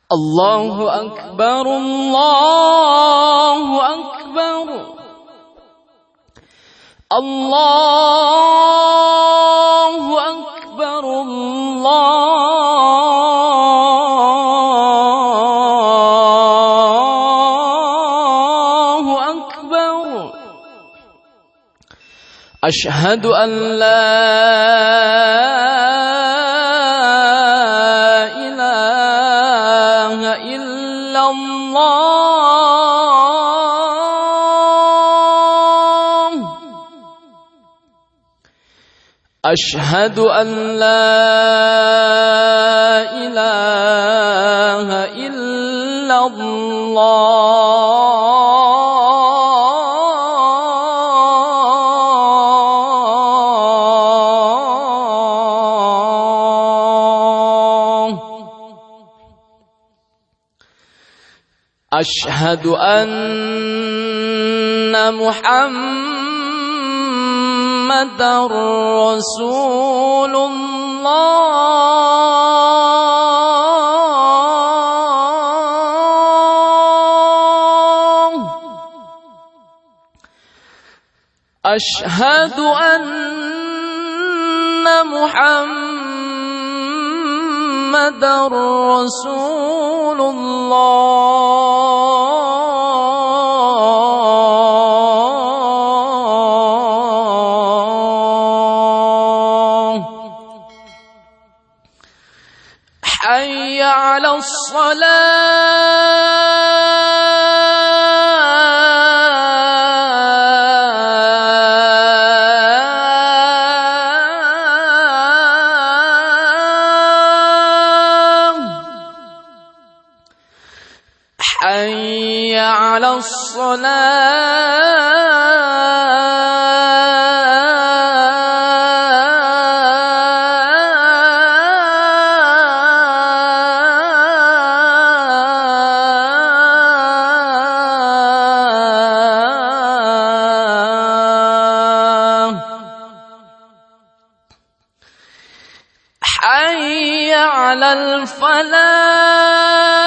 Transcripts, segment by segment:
الله أكبر الله أكبر الله أكبر الله أكبر. أشهد أن لا إله إلا الله. أشهد أن لا إله إلا الله. أشهد أن محمدًا رسول الله. أشهد أن محمدًا رسول الله. حي على الصلاة. حي على الصلاة. حي على الفلاح.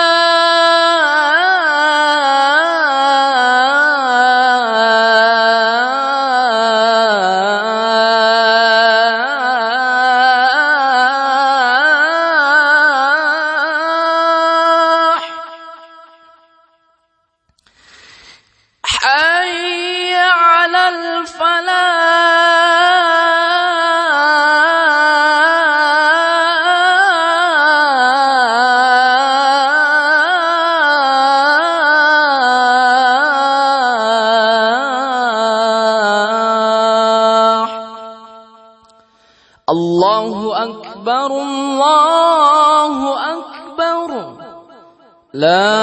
حي على الفلاح. الله أكبر الله أكبر. لا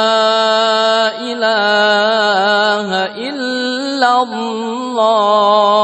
إله إلا الله.